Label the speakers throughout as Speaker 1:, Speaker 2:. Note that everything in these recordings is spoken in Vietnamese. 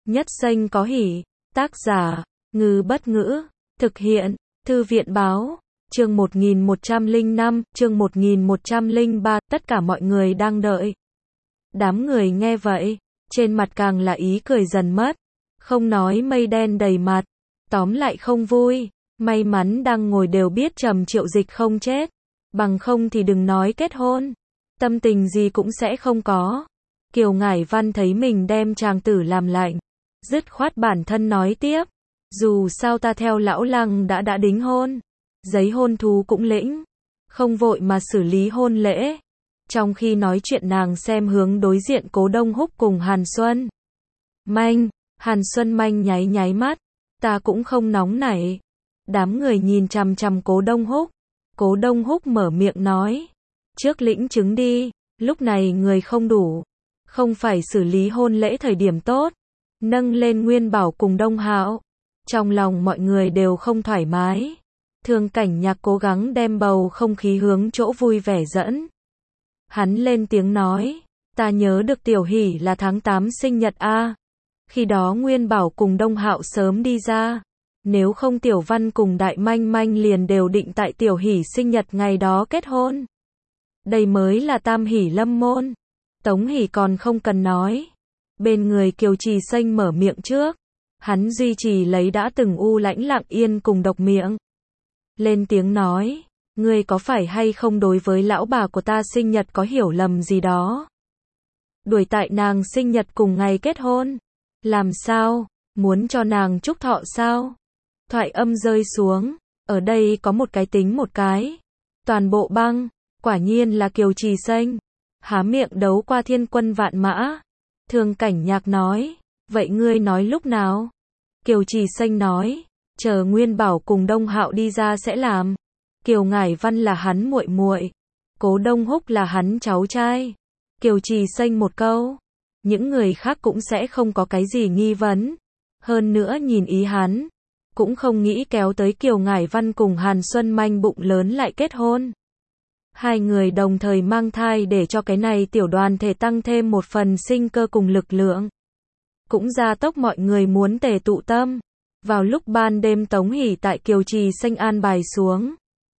Speaker 1: Nhất xanh có hỉ. Tác giả, Ngư Bất Ngữ. Thực hiện, Thư viện Báo. Chương 1105, chương 1103, tất cả mọi người đang đợi. Đám người nghe vậy, trên mặt càng là ý cười dần mất. Không nói mây đen đầy mặt, tóm lại không vui. May mắn đang ngồi đều biết Trầm Triệu Dịch không chết. Bằng không thì đừng nói kết hôn. Tâm tình gì cũng sẽ không có. Kiều Ngải Văn thấy mình đem chàng tử làm lạnh. Dứt khoát bản thân nói tiếp. Dù sao ta theo lão Lăng đã đính hôn. Giấy hôn thú cũng lĩnh. Không vội mà xử lý hôn lễ. Trong khi nói chuyện nàng xem hướng đối diện Cố Đông Húc cùng Hàn Xuân Manh. Hàn Xuân Manh nháy mắt. Ta cũng không nóng nảy. Đám người nhìn chằm chằm Cố Đông Húc. Cố Đông Húc mở miệng nói. Trước lĩnh chứng đi. Lúc này người không đủ. Không phải xử lý hôn lễ thời điểm tốt. Nâng lên Nguyên Bảo cùng Đông Hạo. Trong lòng mọi người đều không thoải mái. Thương Cảnh Nhạc cố gắng đem bầu không khí hướng chỗ vui vẻ dẫn. Hắn lên tiếng nói. Ta nhớ được Tiểu Hỷ là tháng 8 sinh nhật a. Khi đó Nguyên Bảo cùng Đông Hạo sớm đi ra. Nếu không Tiểu Văn cùng Đại Manh Manh liền đều định tại Tiểu Hỷ sinh nhật ngày đó kết hôn. Đây mới là tam hỷ lâm môn. Tống Hỷ còn không cần nói. Bên người Kiều Trì Xanh mở miệng trước. Hắn duy trì lấy đã từng u lãnh lặng yên cùng độc miệng. Lên tiếng nói. Ngươi có phải hay không đối với lão bà của ta sinh nhật có hiểu lầm gì đó? Đuổi tại nàng sinh nhật cùng ngày kết hôn. Làm sao? Muốn cho nàng chúc thọ sao? Thoại âm rơi xuống. Ở đây có một cái tính một cái. Toàn bộ băng. Quả nhiên là Kiều Trì Xanh. Há miệng đấu qua thiên quân vạn mã. Thương Cảnh Nhạc nói. Vậy ngươi nói lúc nào? Kiều Trì Xanh nói. Chờ Nguyên Bảo cùng Đông Hạo đi ra sẽ làm. Kiều Ngải Văn là hắn muội muội. Cố Đông Húc là hắn cháu trai. Kiều Trì Xanh một câu. Những người khác cũng sẽ không có cái gì nghi vấn. Hơn nữa nhìn ý hắn. Cũng không nghĩ kéo tới Kiều Ngải Văn cùng Hàn Xuân Manh bụng lớn lại kết hôn. Hai người đồng thời mang thai để cho cái này tiểu đoàn thể tăng thêm một phần sinh cơ cùng lực lượng. Cũng gia tốc mọi người muốn tề tụ tâm. Vào lúc ban đêm Tống Hỷ tại Kiều Trì Xanh an bài xuống.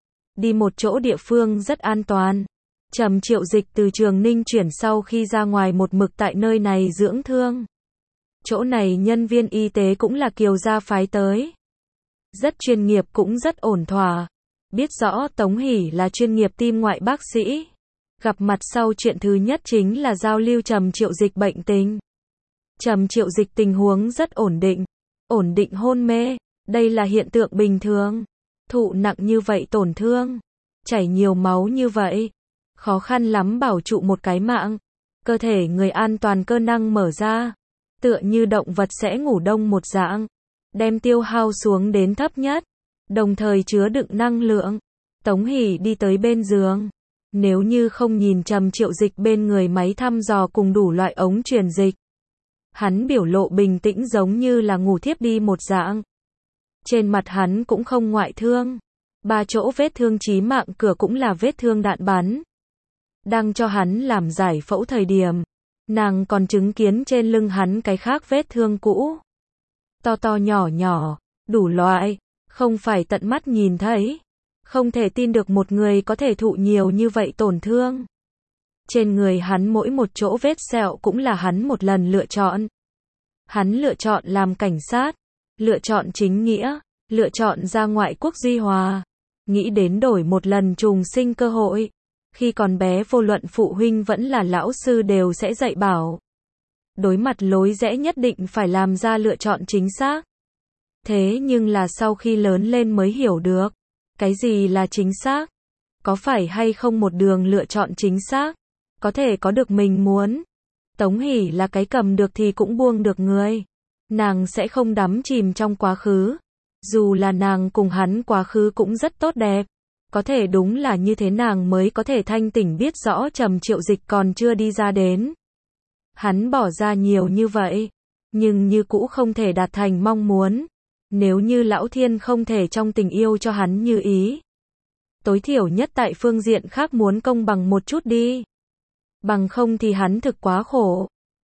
Speaker 1: Đi một chỗ địa phương rất an toàn. Trầm Triệu Dịch từ Trường Ninh chuyển sau khi ra ngoài một mực tại nơi này dưỡng thương. Chỗ này nhân viên y tế cũng là Kiều gia phái tới. Rất chuyên nghiệp cũng rất ổn thỏa. Biết rõ Tống Hỷ là chuyên nghiệp tim ngoại bác sĩ. Gặp mặt sau chuyện thứ nhất chính là giao lưu Trầm Triệu Dịch bệnh tình. Trầm Triệu Dịch tình huống rất ổn định. Ổn định hôn mê. Đây là hiện tượng bình thường. Thụ nặng như vậy tổn thương. Chảy nhiều máu như vậy. Khó khăn lắm bảo trụ một cái mạng. Cơ thể người an toàn cơ năng mở ra. Tựa như động vật sẽ ngủ đông một dạng. Đem tiêu hao xuống đến thấp nhất. Đồng thời chứa đựng năng lượng. Tống Hỷ đi tới bên giường. Nếu như không nhìn Trầm Triệu Dịch bên người máy thăm dò cùng đủ loại ống truyền dịch. Hắn biểu lộ bình tĩnh giống như là ngủ thiếp đi một dạng. Trên mặt hắn cũng không ngoại thương. 3 chỗ vết thương chí mạng cửa cũng là vết thương đạn bắn. Đang cho hắn làm giải phẫu thời điểm. Nàng còn chứng kiến trên lưng hắn cái khác vết thương cũ. To to nhỏ nhỏ, đủ loại. Không phải tận mắt nhìn thấy. Không thể tin được một người có thể thụ nhiều như vậy tổn thương. Trên người hắn mỗi một chỗ vết sẹo cũng là hắn một lần lựa chọn. Hắn lựa chọn làm cảnh sát. Lựa chọn chính nghĩa. Lựa chọn ra ngoại quốc duy hòa. Nghĩ đến đổi một lần trùng sinh cơ hội. Khi còn bé vô luận phụ huynh vẫn là lão sư đều sẽ dạy bảo. Đối mặt lối rẽ nhất định phải làm ra lựa chọn chính xác. Thế nhưng là sau khi lớn lên mới hiểu được. Cái gì là chính xác? Có phải hay không một đường lựa chọn chính xác? Có thể có được mình muốn. Tống Hỷ là cái cầm được thì cũng buông được người. Nàng sẽ không đắm chìm trong quá khứ. Dù là nàng cùng hắn quá khứ cũng rất tốt đẹp. Có thể đúng là như thế nàng mới có thể thanh tỉnh biết rõ Trầm Triệu Dịch còn chưa đi ra đến. Hắn bỏ ra nhiều như vậy. Nhưng như cũ không thể đạt thành mong muốn. Nếu như Lão Thiên không thể trong tình yêu cho hắn như ý. Tối thiểu nhất tại phương diện khác muốn công bằng một chút đi. Bằng không thì hắn thực quá khổ.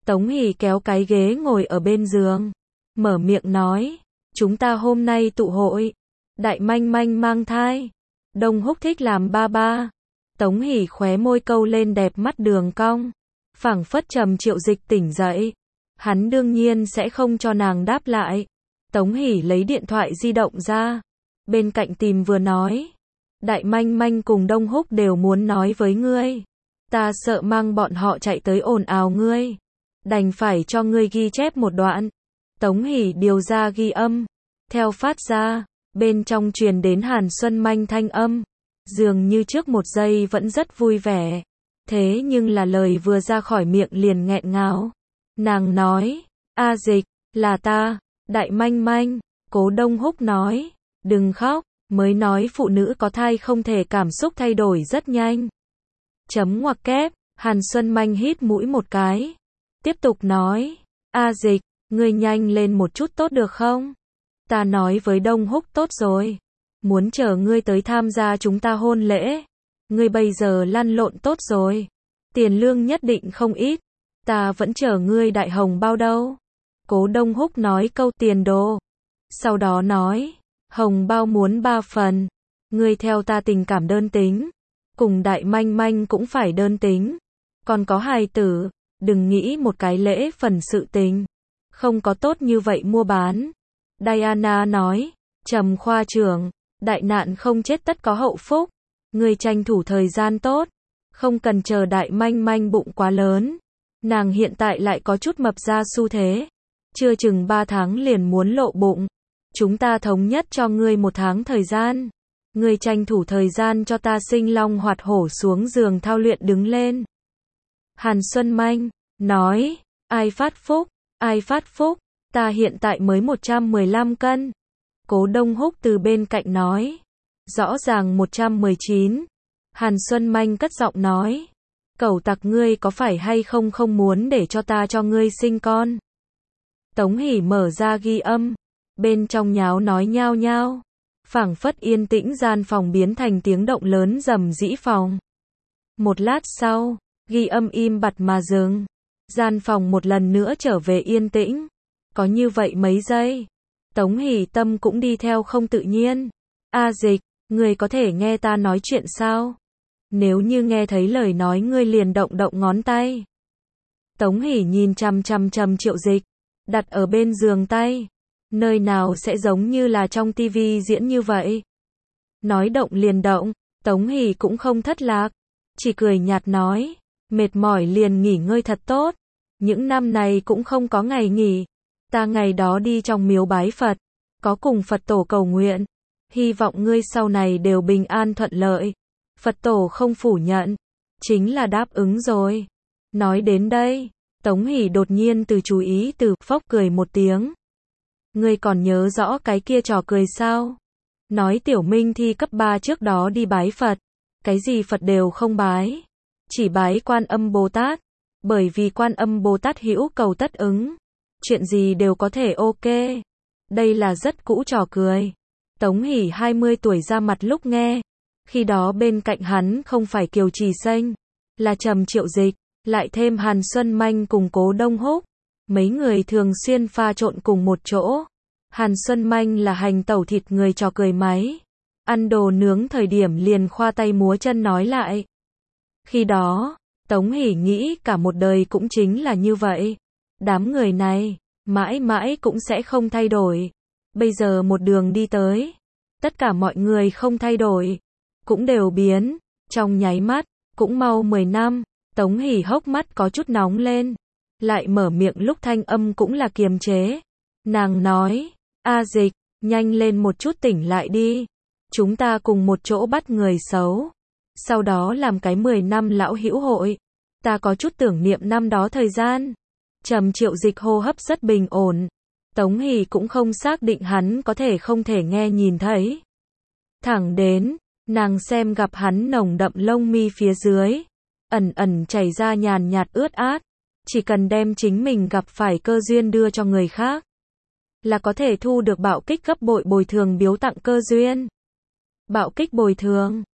Speaker 1: Tống Hỷ kéo cái ghế ngồi ở bên giường, mở miệng nói, chúng ta hôm nay tụ hội, Đại Manh Manh mang thai, Đông Húc thích làm ba ba. Tống Hỷ khóe môi câu lên đẹp mắt đường cong, phảng phất Trầm Triệu Dịch tỉnh dậy, hắn đương nhiên sẽ không cho nàng đáp lại. Tống Hỷ lấy điện thoại di động ra, bên cạnh tìm vừa nói, Đại Manh Manh cùng Đông Húc đều muốn nói với ngươi, ta sợ mang bọn họ chạy tới ồn ào ngươi, đành phải cho ngươi ghi chép một đoạn. Tống Hỷ điều ra ghi âm, theo phát ra, bên trong truyền đến Hàn Xuân Manh thanh âm, dường như trước một giây vẫn rất vui vẻ, thế nhưng là lời vừa ra khỏi miệng liền nghẹn ngào. Nàng nói, A Dịch, là ta, Đại Manh Manh. Cố Đông Húc nói, đừng khóc, mới nói phụ nữ có thai không thể cảm xúc thay đổi rất nhanh. Chấm ngoặc kép, Hàn Xuân Manh hít mũi một cái, tiếp tục nói, A Dịch, ngươi nhanh lên một chút tốt được không? Ta nói với Đông Húc tốt rồi, muốn chờ ngươi tới tham gia chúng ta hôn lễ. Ngươi bây giờ lăn lộn tốt rồi, tiền lương nhất định không ít, ta vẫn chờ ngươi đại hồng bao đâu. Cố Đông Húc nói câu tiền đồ, sau đó nói, hồng bao muốn 3 phần, ngươi theo ta tình cảm đơn tính, cùng Đại Manh Manh cũng phải đơn tính, còn có hài tử, đừng nghĩ một cái lễ phần sự tình, không có tốt như vậy mua bán. Diana nói, Trầm khoa trưởng, đại nạn không chết tất có hậu phúc, ngươi tranh thủ thời gian tốt, không cần chờ Đại Manh Manh bụng quá lớn, nàng hiện tại lại có chút mập ra xu thế, chưa chừng 3 tháng liền muốn lộ bụng, chúng ta thống nhất cho ngươi 1 tháng thời gian, ngươi tranh thủ thời gian cho ta sinh long hoạt hổ xuống giường thao luyện đứng lên. Hàn Xuân Manh nói, ai phát phúc, ta hiện tại mới 115 cân. Cố Đông Húc từ bên cạnh nói, rõ ràng 119. Hàn Xuân Manh cất giọng nói, cẩu tặc ngươi có phải hay không không muốn để cho ta cho ngươi sinh con. Tống Hỷ mở ra ghi âm, bên trong nháo nói nhao nhao, phảng phất yên tĩnh gian phòng biến thành tiếng động lớn rầm rĩ phòng. Một lát sau, ghi âm im bặt mà dừng, gian phòng một lần nữa trở về yên tĩnh, có như vậy mấy giây, Tống Hỷ tâm cũng đi theo không tự nhiên. A Dịch, ngươi có thể nghe ta nói chuyện sao? Nếu như nghe thấy lời nói ngươi liền động động ngón tay. Tống Hỷ nhìn chằm chằm Trầm Triệu Dịch, đặt ở bên giường tay, nơi nào sẽ giống như là trong tivi diễn như vậy. Nói động liền động, Tống Hỷ cũng không thất lạc, chỉ cười nhạt nói, mệt mỏi liền nghỉ ngơi thật tốt, những năm này cũng không có ngày nghỉ, ta ngày đó đi trong miếu bái Phật, có cùng Phật tổ cầu nguyện, hy vọng ngươi sau này đều bình an thuận lợi. Phật tổ không phủ nhận, chính là đáp ứng rồi. Nói đến đây, Tống Hỷ đột nhiên từ chú ý từ phốc cười một tiếng. Ngươi còn nhớ rõ cái kia trò cười sao? Nói Tiểu Minh thi cấp 3 trước đó đi bái Phật, cái gì Phật đều không bái, chỉ bái Quan Âm Bồ Tát, bởi vì Quan Âm Bồ Tát hữu cầu tất ứng, chuyện gì đều có thể ok. Đây là rất cũ trò cười. Tống Hỷ 20 tuổi ra mặt lúc nghe, khi đó bên cạnh hắn không phải Kiều Trì Xanh, là Trầm Triệu Dịch, lại thêm Hàn Xuân Manh cùng Cố Đông Húc, mấy người thường xuyên pha trộn cùng một chỗ. Hàn Xuân Manh là hành tẩu thịt người trò cười máy, ăn đồ nướng thời điểm liền khoa tay múa chân nói lại. Khi đó, Tống Hỷ nghĩ cả một đời cũng chính là như vậy. Đám người này, mãi mãi cũng sẽ không thay đổi. Bây giờ một đường đi tới, tất cả mọi người không thay đổi, cũng đều biến, trong nháy mắt, cũng mau 10 năm, Tống Hỷ hốc mắt có chút nóng lên, lại mở miệng lúc thanh âm cũng là kiềm chế. Nàng nói, A Dịch, nhanh lên một chút tỉnh lại đi, chúng ta cùng một chỗ bắt người xấu, sau đó làm cái 10 năm lão hữu hội, ta có chút tưởng niệm năm đó thời gian. Trầm Triệu Dịch hô hấp rất bình ổn, Tống Hỷ cũng không xác định hắn có thể không thể nghe nhìn thấy. Thẳng đến, nàng xem gặp hắn nồng đậm lông mi phía dưới, ẩn ẩn chảy ra nhàn nhạt ướt át, chỉ cần đem chính mình gặp phải cơ duyên đưa cho người khác, là có thể thu được bạo kích gấp bội bồi thường biếu tặng cơ duyên. Bạo kích bồi thường.